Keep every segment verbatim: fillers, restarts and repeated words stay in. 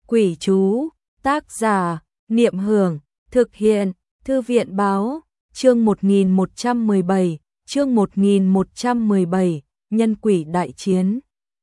Quỷ chú, tác giả, Niệm Hưởng, thực hiện, Thư viện Báo, chương một nghìn một trăm mười bảy, chương một nghìn một trăm mười bảy, nhân quỷ đại chiến.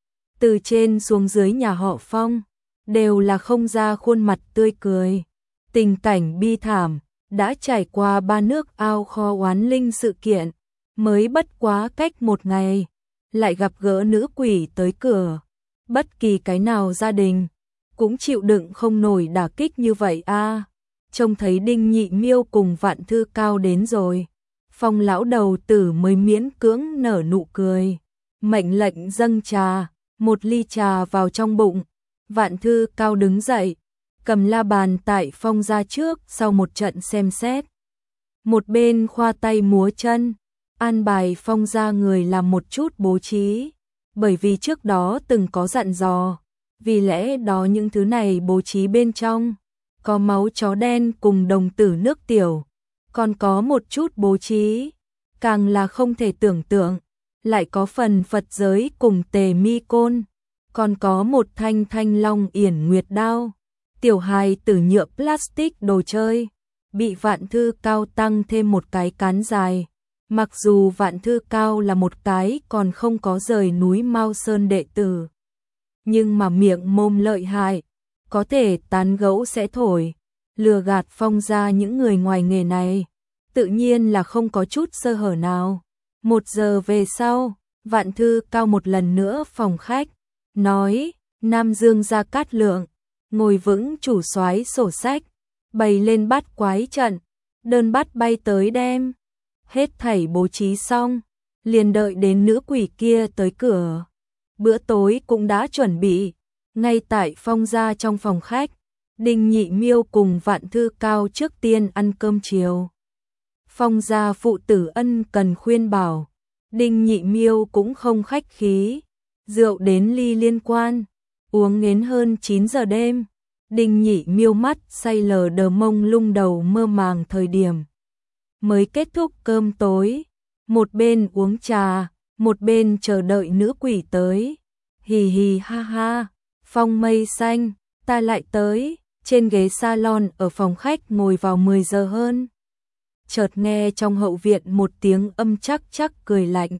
Từ trên xuống dưới nhà họ Phong, đều là không ra khuôn mặt tươi cười. Tình cảnh bi thảm, đã trải qua ba nước ao kho oán linh sự kiện, mới bất quá cách một ngày, lại gặp gỡ nữ quỷ tới cửa. Bất kỳ cái nào gia đình cũng chịu đựng không nổi đả kích như vậy a. À, trông thấy Đinh Nhị Miêu cùng Vạn Thư Cao đến rồi, Phong lão đầu tử mới miễn cưỡng nở nụ cười, mệnh lệnh dâng trà, một ly trà vào trong bụng. Vạn Thư Cao đứng dậy, cầm la bàn tại Phong ra trước, sau một trận xem xét, một bên khoa tay múa chân, an bài Phong ra người làm một chút bố trí, bởi vì trước đó từng có dặn dò, vì lẽ đó những thứ này bố trí bên trong có máu chó đen cùng đồng tử nước tiểu, còn có một chút bố trí càng là không thể tưởng tượng, lại có phần Phật giới cùng tề mi côn, còn có một thanh thanh long yển nguyệt đao, tiểu hài tử nhựa plastic đồ chơi, bị Vạn Thư Cao tăng thêm một cái cán dài. Mặc dù Vạn Thư Cao là một cái còn không có rời núi Mao Sơn đệ tử, nhưng mà miệng mồm lợi hại, có thể tán gẫu sẽ thổi, lừa gạt Phong ra những người ngoài nghề này, tự nhiên là không có chút sơ hở nào. Một giờ về sau, Vạn Thư Cao một lần nữa phòng khách, nói, Nam Dương Gia Cát Lượng, ngồi vững chủ soái sổ sách, bày lên bát quái trận, đơn bát bay tới đem. Hết thảy bố trí xong, liền đợi đến nữ quỷ kia tới cửa. Bữa tối cũng đã chuẩn bị, ngay tại Phong gia trong phòng khách, Đinh Nhị Miêu cùng Vạn Thư Cao trước tiên ăn cơm chiều. Phong gia phụ tử ân cần khuyên bảo, Đinh Nhị Miêu cũng không khách khí, rượu đến ly liên quan, uống đến hơn chín giờ đêm. Đinh Nhị Miêu mắt say lờ đờ mông lung đầu mơ màng thời điểm mới kết thúc cơm tối, một bên uống trà, một bên chờ đợi nữ quỷ tới. Hì hì ha ha, Phong mây xanh, ta lại tới, trên ghế salon ở phòng khách ngồi vào mười giờ hơn. Chợt nghe trong hậu viện một tiếng âm chắc chắc cười lạnh,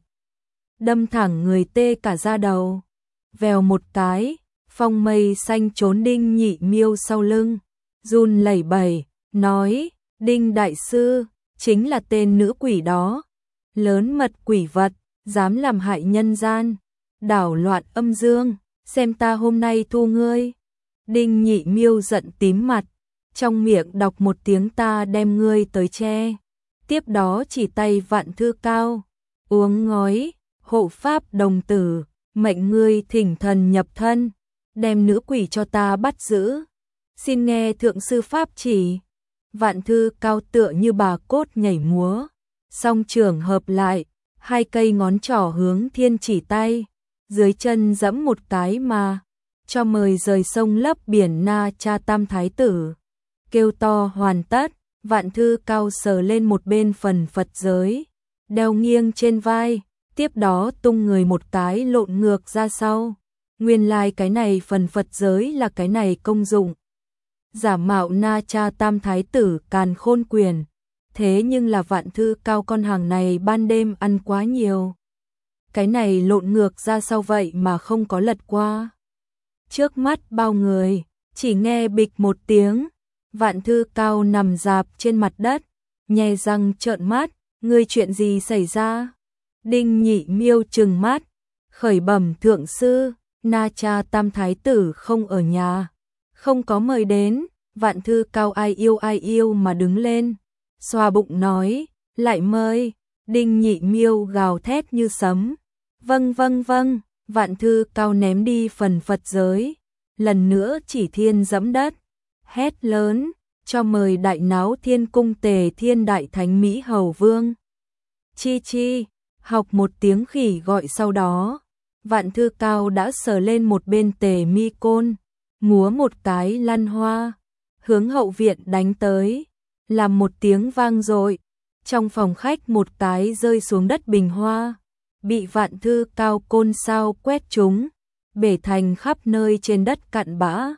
đâm thẳng người tê cả da đầu. Vèo một cái, Phong mây xanh trốn Đinh Nhị Miêu sau lưng, run lẩy bẩy, nói, Đinh đại sư, chính là tên nữ quỷ đó, lớn mật quỷ vật, dám làm hại nhân gian, đảo loạn âm dương, xem ta hôm nay thu ngươi. Đinh Nhị Miêu giận tím mặt, trong miệng đọc một tiếng ta đem ngươi tới che, tiếp đó chỉ tay Vạn Thư Cao, uống ngói, hộ pháp đồng tử, mệnh ngươi thỉnh thần nhập thân, đem nữ quỷ cho ta bắt giữ, xin nghe thượng sư pháp chỉ. Vạn Thư Cao tựa như bà cốt nhảy múa, song trường hợp lại, hai cây ngón trỏ hướng thiên chỉ tay, dưới chân giẫm một cái mà cho mời rời sông lấp biển Na Cha Tam Thái Tử. Kêu to hoàn tất, Vạn Thư Cao sờ lên một bên phần Phật giới, đeo nghiêng trên vai, tiếp đó tung người một cái lộn ngược ra sau. Nguyên lai like cái này phần Phật giới là cái này công dụng. Giả mạo Na Cha Tam Thái Tử càn khôn quyền, thế nhưng là Vạn Thư Cao con hàng này ban đêm ăn quá nhiều. Cái này lộn ngược ra sau vậy mà không có lật qua. Trước mắt bao người, chỉ nghe bịch một tiếng, Vạn Thư Cao nằm rạp trên mặt đất, nhe răng trợn mắt, ngươi chuyện gì xảy ra? Đinh Nhị Miêu trừng mắt, khởi bẩm thượng sư, Na Cha Tam Thái Tử không ở nhà, không có mời đến. Vạn Thư Cao ai yêu ai yêu mà đứng lên, xoa bụng nói, lại mời. Đinh Nhị Miêu gào thét như sấm, vâng vâng vâng. Vạn Thư Cao ném đi phần Phật giới, lần nữa chỉ thiên dẫm đất, hét lớn, cho mời đại náo thiên cung Tề Thiên Đại Thánh Mỹ Hầu Vương. Chi chi, học một tiếng khỉ gọi sau đó, Vạn Thư Cao đã sờ lên một bên tề mi côn, múa một cái lăn hoa, hướng hậu viện đánh tới, làm một tiếng vang dội, trong phòng khách một cái rơi xuống đất bình hoa, bị Vạn Thư Cao côn sao quét trúng, bể thành khắp nơi trên đất cặn bã.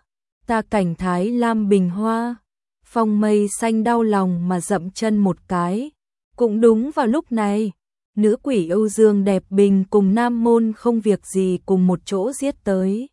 ta cảnh Thái Lam bình hoa. Phong Mây Xanh đau lòng mà dậm chân một cái. Cũng đúng vào lúc này, nữ quỷ Âu Dương Đẹp Bình cùng Nam Môn Không Việc Gì cùng một chỗ giết tới.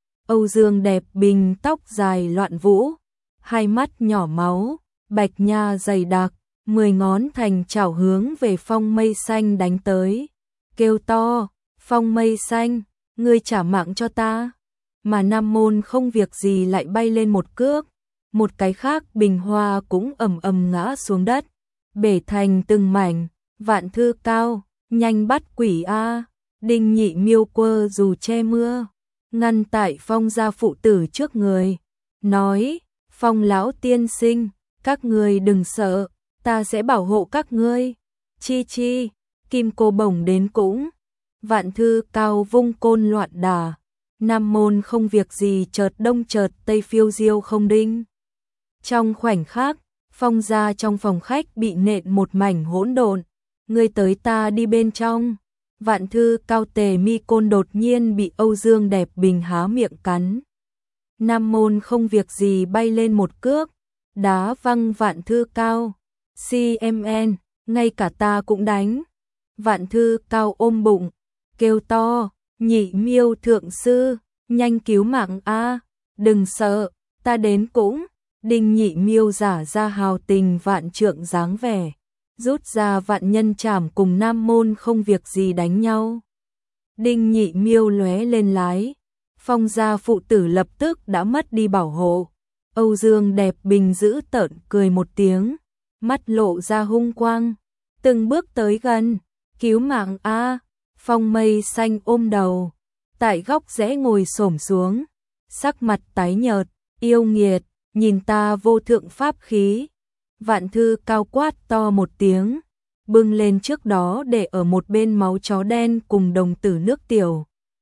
Âu Dương Đẹp Bình tóc dài loạn vũ, hai mắt nhỏ máu, bạch nha dày đặc, mười ngón thành chảo hướng về Phong Mây Xanh đánh tới. Kêu to, Phong Mây Xanh, ngươi trả mạng cho ta. Mà Nam Môn Không Việc Gì lại bay lên một cước, một cái khác bình hoa cũng ầm ầm ngã xuống đất, bể thành từng mảnh. Vạn Thư Cao, nhanh bắt quỷ a! Đinh Nhị Miêu quơ dù che mưa, ngăn tại Phong gia phụ tử trước người, nói: Phong lão tiên sinh, các ngươi đừng sợ, ta sẽ bảo hộ các ngươi. Chi chi, kim cô bổng đến cũng. Vạn Thư Cao vung côn loạn đả, Nam Môn Không Việc Gì chợt đông chợt tây phiêu diêu không đinh. Trong khoảnh khắc, Phong gia trong phòng khách bị nện một mảnh hỗn độn. Ngươi tới ta đi bên trong. Vạn Thư Cao tề mi côn đột nhiên bị Âu Dương Đẹp Bình há miệng cắn. Nam Môn Không Việc Gì bay lên một cước, đá văng Vạn Thư Cao. xê em en, ngay cả ta cũng đánh. Vạn Thư Cao ôm bụng, kêu to: Nhị Miêu thượng sư, nhanh cứu mạng a! Đừng sợ, ta đến cũng. Đinh Nhị Miêu giả ra hào tình vạn trượng dáng vẻ, rút ra vạn nhân trảm cùng Nam Môn Không Việc Gì đánh nhau. Đinh Nhị Miêu lóe lên lái, Phong gia phụ tử lập tức đã mất đi bảo hộ. Âu Dương Đẹp Bình giữ tợn cười một tiếng, mắt lộ ra hung quang, từng bước tới gần. Cứu mạng a! Phong Mây Xanh ôm đầu, tại góc rẽ ngồi xổm xuống, sắc mặt tái nhợt. Yêu nghiệt, nhìn ta vô thượng pháp khí. Vạn Thư Cao quát to một tiếng, bưng lên trước đó để ở một bên máu chó đen cùng đồng tử nước tiểu.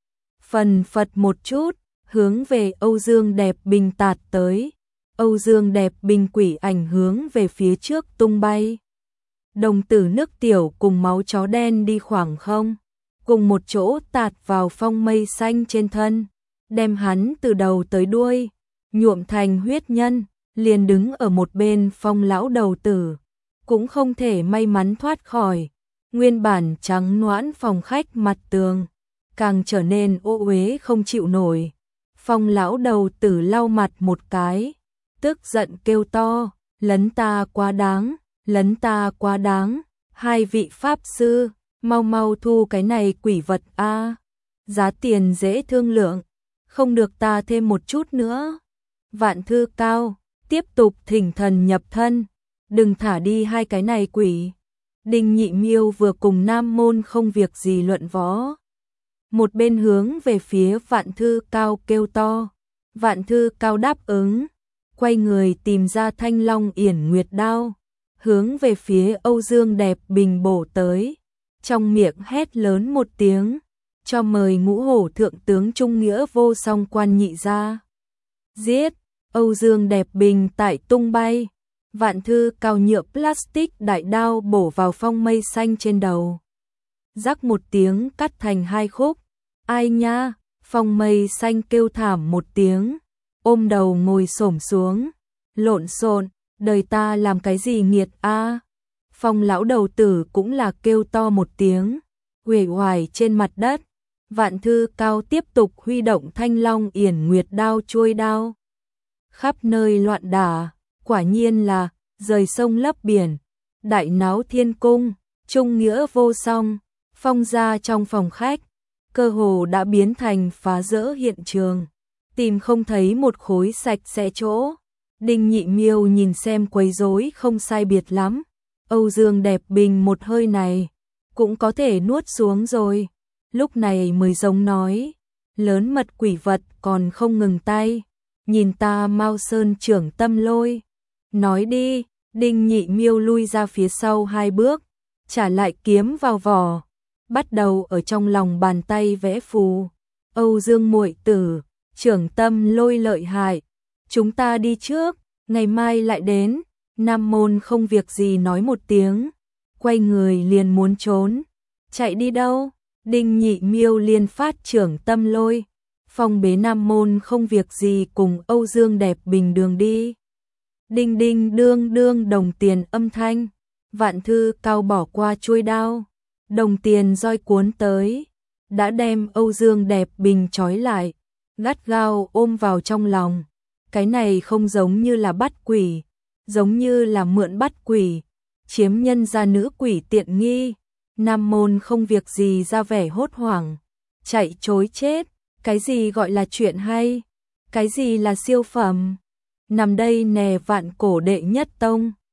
Phần phật một chút, hướng về Âu Dương Đẹp Bình tạt tới. Âu Dương Đẹp Bình quỷ ảnh hướng về phía trước tung bay. Đồng tử nước tiểu cùng máu chó đen đi khoảng không, cùng một chỗ tạt vào Phong Mây Xanh trên thân, đem hắn từ đầu tới đuôi nhuộm thành huyết nhân. Liền đứng ở một bên Phong lão đầu tử, cũng không thể may mắn thoát khỏi. Nguyên bản trắng noãn phòng khách mặt tường, càng trở nên ô uế không chịu nổi. Phong lão đầu tử lau mặt một cái, tức giận kêu to: Lấn ta quá đáng, lấn ta quá đáng. Hai vị pháp sư, mau mau thu cái này quỷ vật a, giá tiền dễ thương lượng, không được ta thêm một chút nữa. Vạn Thư Cao tiếp tục thỉnh thần nhập thân, đừng thả đi hai cái này quỷ. Đinh Nhị Miêu vừa cùng Nam Môn Không Việc Gì luận võ, một bên hướng về phía Vạn Thư Cao kêu to. Vạn Thư Cao đáp ứng, quay người tìm ra Thanh Long Yển Nguyệt đao, hướng về phía Âu Dương Đẹp Bình bổ tới, trong miệng hét lớn một tiếng, cho mời Ngũ Hổ thượng tướng trung nghĩa vô song quan nhị ra. Giết! Âu Dương Đẹp Bình tại tung bay, Vạn Thư Cao nhựa plastic đại đao bổ vào Phong Mây Xanh trên đầu. Rắc một tiếng cắt thành hai khúc. Ai nha! Phong Mây Xanh kêu thảm một tiếng, ôm đầu ngồi xổm xuống. Lộn xộn, đời ta làm cái gì nghiệt a? Phong lão đầu tử cũng là kêu to một tiếng, uể oải trên mặt đất. Vạn Thư Cao tiếp tục huy động Thanh Long Yển Nguyệt đao chuôi đao, khắp nơi loạn đả, quả nhiên là rời sông lấp biển, đại náo thiên cung. Trung nghĩa vô song, Phong gia trong phòng khách, cơ hồ đã biến thành phá rỡ hiện trường, tìm không thấy một khối sạch sẽ chỗ. Đinh Nhị Miêu nhìn xem quấy rối không sai biệt lắm, Âu Dương Đẹp Bình một hơi này cũng có thể nuốt xuống rồi, lúc này mới giống nói: lớn mật quỷ vật còn không ngừng tay, nhìn ta Mao Sơn trưởng tâm lôi. Nói đi. Đinh Nhị Miêu lui ra phía sau hai bước, trả lại kiếm vào vỏ, bắt đầu ở trong lòng bàn tay vẽ phù. Âu Dương muội tử, trưởng tâm lôi lợi hại, chúng ta đi trước, ngày mai lại đến. Nam Môn Không Việc Gì nói một tiếng, quay người liền muốn trốn. Chạy đi đâu? Đinh Nhị Miêu liền phát trưởng tâm lôi, phong bế Nam môn không việc gì cùng Âu Dương Đẹp Bình đường đi. Đinh đinh đương đương đồng tiền âm thanh, Vạn Thư Cao bỏ qua chuôi đao, đồng tiền roi cuốn tới, đã đem Âu Dương Đẹp Bình trói lại, gắt gao ôm vào trong lòng. Cái này không giống như là bắt quỷ, giống như là mượn bắt quỷ, chiếm nhân gia nữ quỷ tiện nghi. Nam môn không việc gì ra vẻ hốt hoảng, chạy trối chết, cái gì gọi là chuyện hay, cái gì là siêu phẩm. Nằm đây nè Vạn Cổ đệ nhất tông.